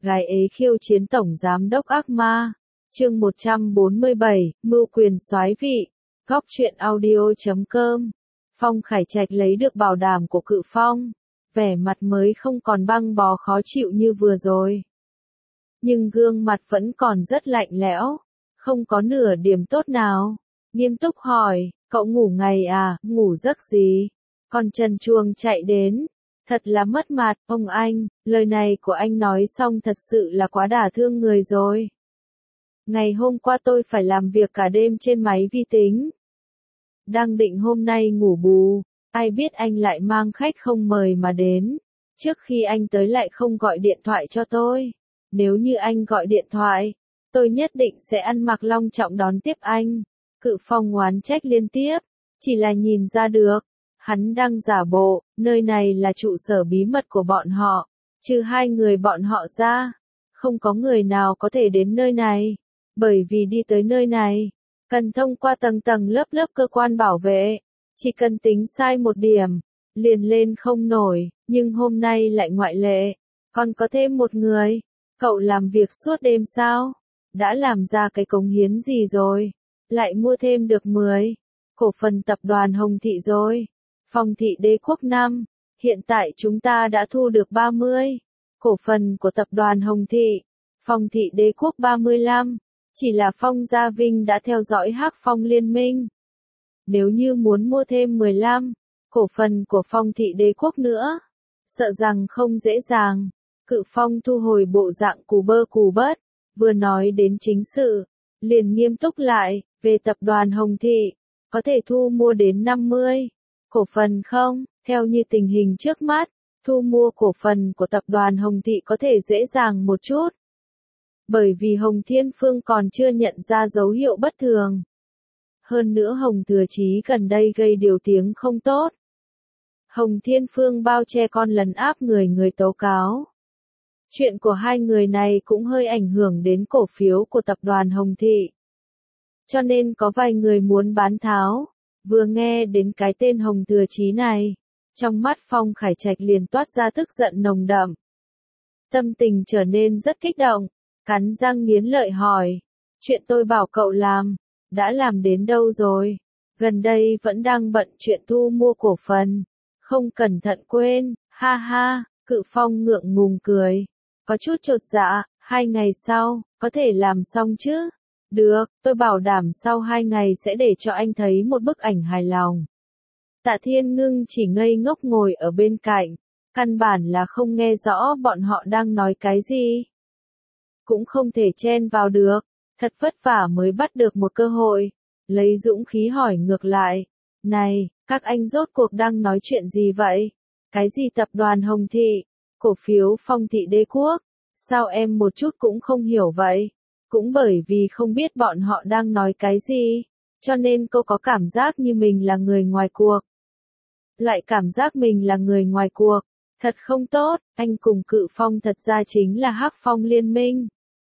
gái ế khiêu chiến tổng giám đốc ác ma. Chương 147, mưu quyền soái vị. Góc truyện audio.com. Phong Khải Trạch lấy được bảo đảm của Cự Phong, vẻ mặt mới không còn băng bó khó chịu như vừa rồi. Nhưng gương mặt vẫn còn rất lạnh lẽo, không có nửa điểm tốt nào. Nghiêm túc hỏi, cậu ngủ ngày à, ngủ giấc gì? Còn trần truồng chạy đến. Thật là mất mặt, ông anh, lời này của anh nói xong thật sự là quá đả thương người rồi. Ngày hôm qua tôi phải làm việc cả đêm trên máy vi tính. Đang định hôm nay ngủ bù, ai biết anh lại mang khách không mời mà đến. Trước khi anh tới lại không gọi điện thoại cho tôi. Nếu như anh gọi điện thoại, tôi nhất định sẽ ăn mặc long trọng đón tiếp anh. Cự Phong oán trách liên tiếp, chỉ là nhìn ra được. Hắn đang giả bộ, nơi này là trụ sở bí mật của bọn họ, trừ hai người bọn họ ra, không có người nào có thể đến nơi này, bởi vì đi tới nơi này, cần thông qua tầng tầng lớp lớp cơ quan bảo vệ, chỉ cần tính sai một điểm, liền lên không nổi, nhưng hôm nay lại ngoại lệ, còn có thêm một người, cậu làm việc suốt đêm sao? Đã làm ra cái cống hiến gì rồi? Lại mua thêm được 10 cổ phần tập đoàn Hồng Thị rồi. Phong Thị Đế Quốc 5, hiện tại chúng ta đã thu được 30 cổ phần của tập đoàn Hồng Thị. Phong Thị Đế Quốc 35, chỉ là Phong Gia Vinh đã theo dõi Hắc Phong Liên minh. Nếu như muốn mua thêm 15 cổ phần của Phong Thị Đế Quốc nữa, sợ rằng không dễ dàng. Cự Phong thu hồi bộ dạng cù bơ cù bớt, vừa nói đến chính sự, liền nghiêm túc lại, về tập đoàn Hồng Thị, có thể thu mua đến 50 cổ phần không? Theo như tình hình trước mắt, thu mua cổ phần của tập đoàn Hồng Thị có thể dễ dàng một chút. Bởi vì Hồng Thiên Phương còn chưa nhận ra dấu hiệu bất thường. Hơn nữa Hồng Thừa Chí gần đây gây điều tiếng không tốt. Hồng Thiên Phương bao che con lấn áp người tố cáo. Chuyện của hai người này cũng hơi ảnh hưởng đến cổ phiếu của tập đoàn Hồng Thị. Cho nên có vài người muốn bán tháo. Vừa nghe đến cái tên Hồng Thừa Chí này, trong mắt Phong Khải Trạch liền toát ra tức giận nồng đậm. Tâm tình trở nên rất kích động, cắn răng nghiến lợi hỏi, chuyện tôi bảo cậu làm, đã làm đến đâu rồi? Gần đây vẫn đang bận chuyện thu mua cổ phần, không cẩn thận quên, ha ha. Cự Phong ngượng ngùng cười, có chút chột dạ, 2 ngày sau, có thể làm xong chứ? Được, tôi bảo đảm sau 2 ngày sẽ để cho anh thấy một bức ảnh hài lòng. Tạ Thiên Ngưng chỉ ngây ngốc ngồi ở bên cạnh, căn bản là không nghe rõ bọn họ đang nói cái gì. Cũng không thể chen vào được, thật vất vả mới bắt được một cơ hội, lấy dũng khí hỏi ngược lại. Này, các anh rốt cuộc đang nói chuyện gì vậy? Cái gì tập đoàn Hồng Thị, cổ phiếu Phong Thị Đế Quốc, sao em một chút cũng không hiểu vậy? Cũng bởi vì không biết bọn họ đang nói cái gì, cho nên cô có cảm giác như mình là người ngoài cuộc. Lại cảm giác mình là người ngoài cuộc, thật không tốt, anh cùng Cự Phong thật ra chính là Hắc Phong Liên minh.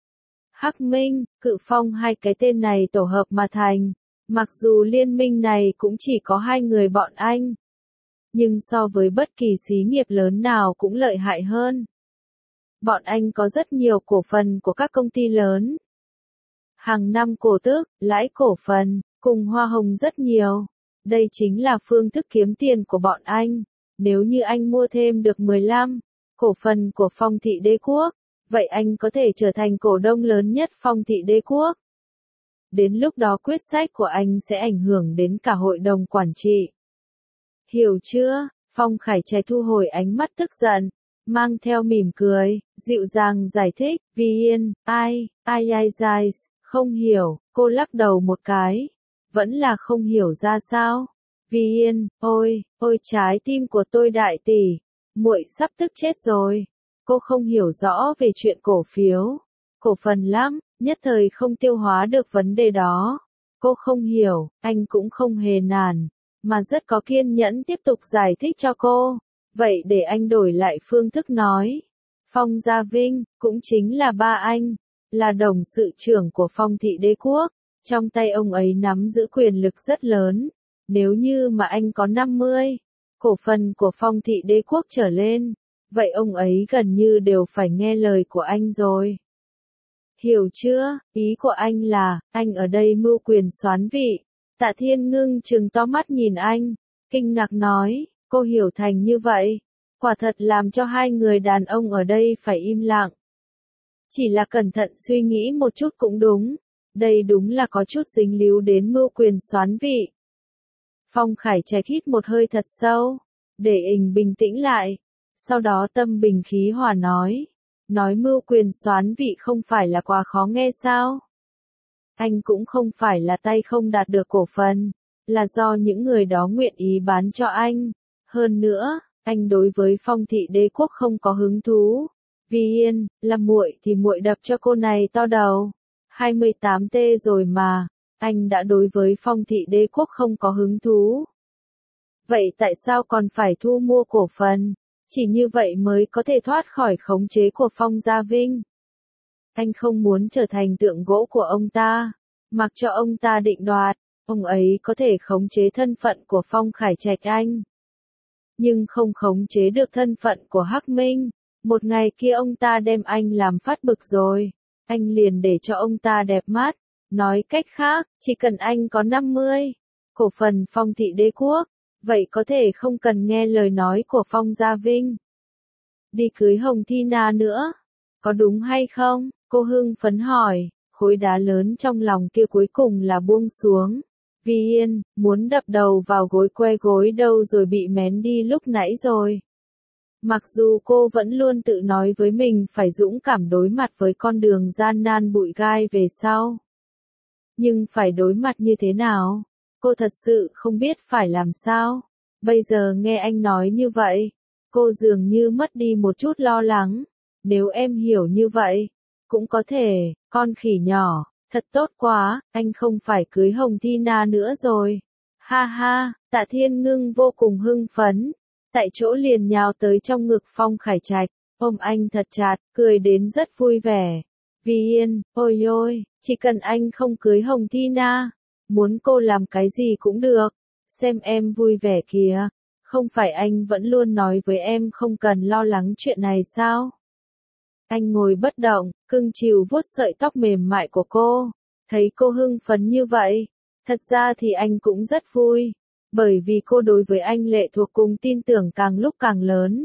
Hắc Minh, Cự Phong hai cái tên này tổ hợp mà thành, mặc dù liên minh này cũng chỉ có 2 người bọn anh. Nhưng so với bất kỳ xí nghiệp lớn nào cũng lợi hại hơn. Bọn anh có rất nhiều cổ phần của các công ty lớn. Hàng năm cổ tức, lãi cổ phần, cùng hoa hồng rất nhiều. Đây chính là phương thức kiếm tiền của bọn anh. Nếu như anh mua thêm được 15 cổ phần của Phong Thị Đế Quốc, vậy anh có thể trở thành cổ đông lớn nhất Phong Thị Đế Quốc. Đến lúc đó quyết sách của anh sẽ ảnh hưởng đến cả hội đồng quản trị. Hiểu chưa? Phong Khải Trạch thu hồi ánh mắt tức giận, mang theo mỉm cười, dịu dàng giải thích, Vi Yên, ai, không hiểu, cô lắc đầu một cái, vẫn là không hiểu ra sao. Vi Yên, ôi, trái tim của tôi đại tỷ, muội sắp tức chết rồi. Cô không hiểu rõ về chuyện cổ phiếu, cổ phần lắm, nhất thời không tiêu hóa được vấn đề đó. Cô không hiểu, anh cũng không hề nản, mà rất có kiên nhẫn tiếp tục giải thích cho cô. Vậy để anh đổi lại phương thức nói. Phong Gia Vinh, cũng chính là ba anh, là đồng sự trưởng của Phong Thị Đế Quốc. Trong tay ông ấy nắm giữ quyền lực rất lớn. Nếu như mà anh có 50 cổ phần của Phong Thị Đế Quốc trở lên, vậy ông ấy gần như đều phải nghe lời của anh rồi. Hiểu chưa, ý của anh là, anh ở đây mưu quyền soán vị. Tạ Thiên Ngưng trừng to mắt nhìn anh, kinh ngạc nói, cô hiểu thành như vậy. Quả thật làm cho hai người đàn ông ở đây phải im lặng. Chỉ là cẩn thận suy nghĩ một chút cũng đúng. Đây đúng là có chút dính líu đến mưu quyền soán vị. Phong Khải Trạch hít một hơi thật sâu, để bình tĩnh lại. Sau đó tâm bình khí hòa nói mưu quyền soán vị không phải là quá khó nghe sao? Anh cũng không phải là tay không đạt được cổ phần, là do những người đó nguyện ý bán cho anh. Hơn nữa, anh đối với Phong thị đế quốc không có hứng thú. Vì Yên, là muội thì muội đập cho cô này to đầu. 28T rồi mà, anh đã đối với Phong thị đế quốc không có hứng thú. Vậy tại sao còn phải thu mua cổ phần? Chỉ như vậy mới có thể thoát khỏi khống chế của Phong Gia Vinh. Anh không muốn trở thành tượng gỗ của ông ta, mặc cho ông ta định đoạt, ông ấy có thể khống chế thân phận của Phong Khải Trạch anh. Nhưng không khống chế được thân phận của Hắc Minh. Một ngày kia ông ta đem anh làm phát bực rồi, anh liền để cho ông ta đẹp mắt. Nói cách khác, chỉ cần anh có 50 cổ phần Phong thị đế quốc, vậy có thể không cần nghe lời nói của Phong Gia Vinh. Đi cưới Hồng Thi Na nữa, có đúng hay không? Cô hưng phấn hỏi, khối đá lớn trong lòng kia cuối cùng là buông xuống. Vì Yên, muốn đập đầu vào gối que gối đâu rồi bị mén đi lúc nãy rồi. Mặc dù cô vẫn luôn tự nói với mình phải dũng cảm đối mặt với con đường gian nan bụi gai về sau. Nhưng phải đối mặt như thế nào? Cô thật sự không biết phải làm sao. Bây giờ nghe anh nói như vậy, cô dường như mất đi một chút lo lắng. Nếu em hiểu như vậy, cũng có thể, con khỉ nhỏ, thật tốt quá, anh không phải cưới Hồng Thi Na nữa rồi. Ha ha, Tạ Thiên Ngưng vô cùng hưng phấn, tại chỗ liền nhào tới trong ngực Phong Khải Trạch, ôm anh thật chặt, cười đến rất vui vẻ. Vì Yên, ôi ôi, chỉ cần anh không cưới Hồng Thi Na, muốn cô làm cái gì cũng được, xem em vui vẻ kìa, không phải anh vẫn luôn nói với em không cần lo lắng chuyện này sao? Anh ngồi bất động, cưng chiều vuốt sợi tóc mềm mại của cô, thấy cô hưng phấn như vậy, thật ra thì anh cũng rất vui, bởi vì cô đối với anh lệ thuộc cùng tin tưởng càng lúc càng lớn.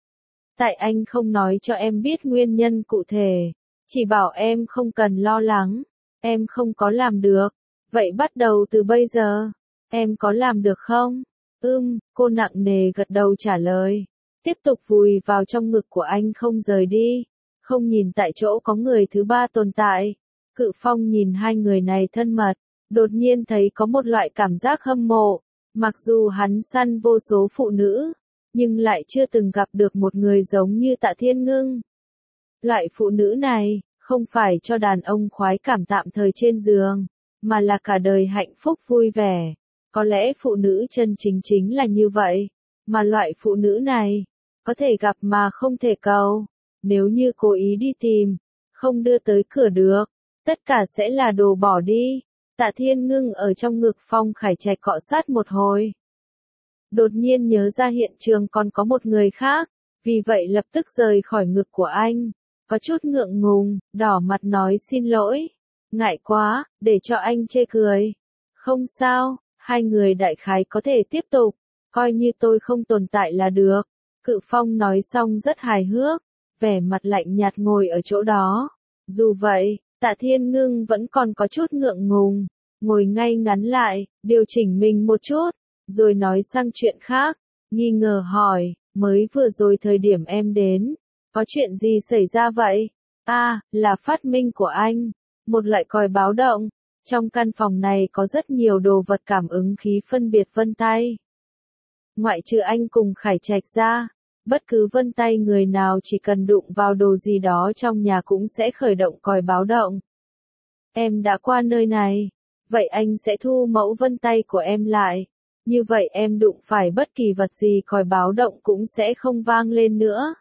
Tại anh không nói cho em biết nguyên nhân cụ thể, chỉ bảo em không cần lo lắng, em không có làm được, vậy bắt đầu từ bây giờ, em có làm được không? Cô nặng nề gật đầu trả lời, tiếp tục vùi vào trong ngực của anh không rời đi, không nhìn tại chỗ có người thứ ba tồn tại. Cự Phong nhìn hai người này thân mật, đột nhiên thấy có một loại cảm giác hâm mộ, mặc dù hắn săn vô số phụ nữ, nhưng lại chưa từng gặp được một người giống như Tạ Thiên Ngưng. Loại phụ nữ này, không phải cho đàn ông khoái cảm tạm thời trên giường, mà là cả đời hạnh phúc vui vẻ. Có lẽ phụ nữ chân chính chính là như vậy, mà loại phụ nữ này, có thể gặp mà không thể cầu. Nếu như cố ý đi tìm, không đưa tới cửa được, tất cả sẽ là đồ bỏ đi. Tạ Thiên Ngưng ở trong ngực Phong Khải Trạch cọ sát một hồi. Đột nhiên nhớ ra hiện trường còn có một người khác, vì vậy lập tức rời khỏi ngực của anh. Có chút ngượng ngùng, đỏ mặt nói xin lỗi. Ngại quá, để cho anh chê cười. Không sao, hai người đại khái có thể tiếp tục, coi như tôi không tồn tại là được. Cự Phong nói xong rất hài hước, vẻ mặt lạnh nhạt ngồi ở chỗ đó. Dù vậy, Tạ Thiên Ngưng vẫn còn có chút ngượng ngùng, ngồi ngay ngắn lại, điều chỉnh mình một chút, rồi nói sang chuyện khác, nghi ngờ hỏi, mới vừa rồi thời điểm em đến, có chuyện gì xảy ra vậy? Là phát minh của anh, một loại còi báo động, trong căn phòng này có rất nhiều đồ vật cảm ứng khí phân biệt vân tay. Ngoại trừ anh cùng Khải Trạch ra, bất cứ vân tay người nào chỉ cần đụng vào đồ gì đó trong nhà cũng sẽ khởi động còi báo động. Em đã qua nơi này, vậy anh sẽ thu mẫu vân tay của em lại. Như vậy em đụng phải bất kỳ vật gì còi báo động cũng sẽ không vang lên nữa.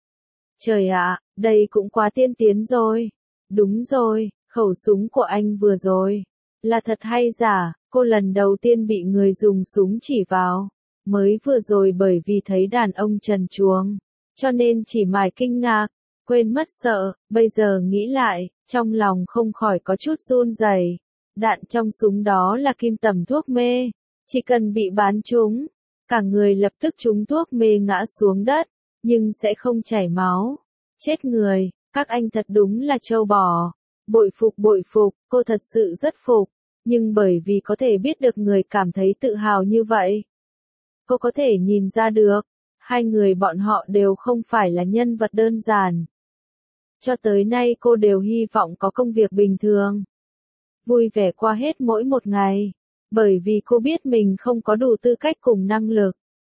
Trời ạ, đây cũng quá tiên tiến rồi. Đúng rồi, khẩu súng của anh vừa rồi. Là thật hay giả, cô lần đầu tiên bị người dùng súng chỉ vào. Mới vừa rồi bởi vì thấy đàn ông trần truồng, cho nên chỉ mải kinh ngạc, quên mất sợ, bây giờ nghĩ lại, trong lòng không khỏi có chút run rẩy. Đạn trong súng đó là kim tầm thuốc mê, chỉ cần bị bắn trúng, cả người lập tức trúng thuốc mê ngã xuống đất, nhưng sẽ không chảy máu. Chết người, các anh thật đúng là trâu bò. Bội phục, cô thật sự rất phục, nhưng bởi vì có thể biết được người cảm thấy tự hào như vậy. Cô có thể nhìn ra được, hai người bọn họ đều không phải là nhân vật đơn giản. Cho tới nay cô đều hy vọng có công việc bình thường, vui vẻ qua hết mỗi một ngày, bởi vì cô biết mình không có đủ tư cách cùng năng lực.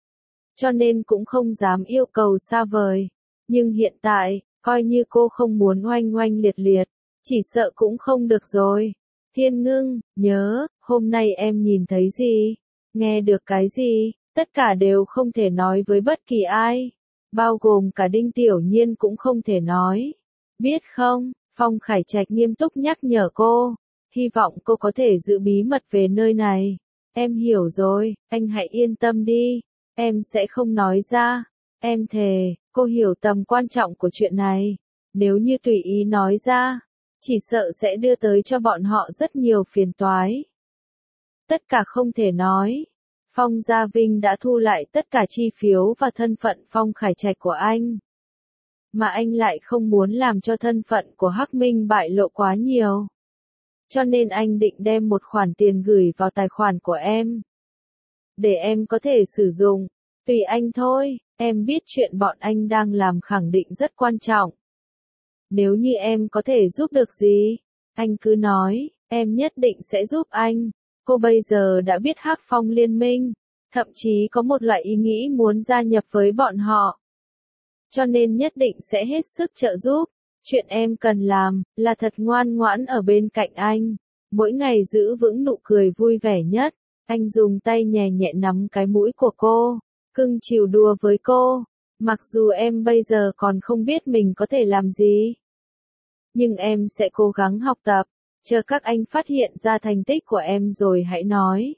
Cho nên cũng không dám yêu cầu xa vời. Nhưng hiện tại, coi như cô không muốn oanh oanh liệt liệt, chỉ sợ cũng không được rồi. Thiên Ngưng, nhớ, hôm nay em nhìn thấy gì, nghe được cái gì, tất cả đều không thể nói với bất kỳ ai, bao gồm cả Đinh Tiểu Nhiên cũng không thể nói. Biết không, Phong Khải Trạch nghiêm túc nhắc nhở cô, hy vọng cô có thể giữ bí mật về nơi này. Em hiểu rồi, anh hãy yên tâm đi, em sẽ không nói ra. Em thề, cô hiểu tầm quan trọng của chuyện này. Nếu như tùy ý nói ra, chỉ sợ sẽ đưa tới cho bọn họ rất nhiều phiền toái. Tất cả không thể nói. Phong Gia Vinh đã thu lại tất cả chi phiếu và thân phận Phong Khải Trạch của anh. Mà anh lại không muốn làm cho thân phận của Hắc Minh bại lộ quá nhiều. Cho nên anh định đem một khoản tiền gửi vào tài khoản của em. Để em có thể sử dụng. Tùy anh thôi, em biết chuyện bọn anh đang làm khẳng định rất quan trọng. Nếu như em có thể giúp được gì, anh cứ nói, em nhất định sẽ giúp anh. Cô bây giờ đã biết Hắc Phong liên minh, thậm chí có một loại ý nghĩ muốn gia nhập với bọn họ. Cho nên nhất định sẽ hết sức trợ giúp. Chuyện em cần làm, là thật ngoan ngoãn ở bên cạnh anh. Mỗi ngày giữ vững nụ cười vui vẻ nhất. Anh dùng tay nhẹ nhẹ nắm cái mũi của cô, cưng chiều đùa với cô. Mặc dù em bây giờ còn không biết mình có thể làm gì, nhưng em sẽ cố gắng học tập, chờ các anh phát hiện ra thành tích của em rồi hãy nói.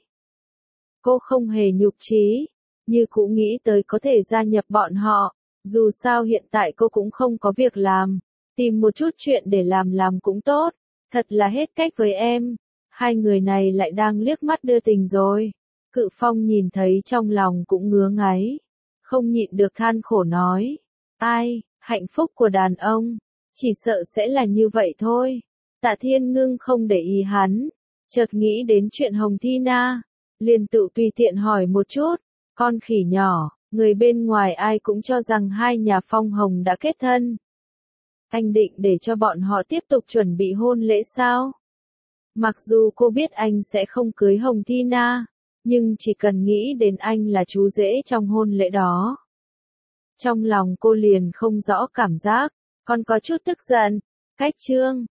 Cô không hề nhục chí, như cũng nghĩ tới có thể gia nhập bọn họ, dù sao hiện tại cô cũng không có việc làm, tìm một chút chuyện để làm cũng tốt, thật là hết cách với em. Hai người này lại đang liếc mắt đưa tình rồi. Cự Phong nhìn thấy trong lòng cũng ngứa ngáy, không nhịn được than khổ nói. Ai, hạnh phúc của đàn ông, chỉ sợ sẽ là như vậy thôi. Tạ Thiên Ngưng không để ý hắn, chợt nghĩ đến chuyện Hồng Thi Na, liền tự tùy tiện hỏi một chút, con khỉ nhỏ, người bên ngoài ai cũng cho rằng hai nhà Phong Hồng đã kết thân. Anh định để cho bọn họ tiếp tục chuẩn bị hôn lễ sao? Mặc dù cô biết anh sẽ không cưới Hồng Thi Na, nhưng chỉ cần nghĩ đến anh là chú rể trong hôn lễ đó. Trong lòng cô liền không rõ cảm giác, còn có chút tức giận. Cách chương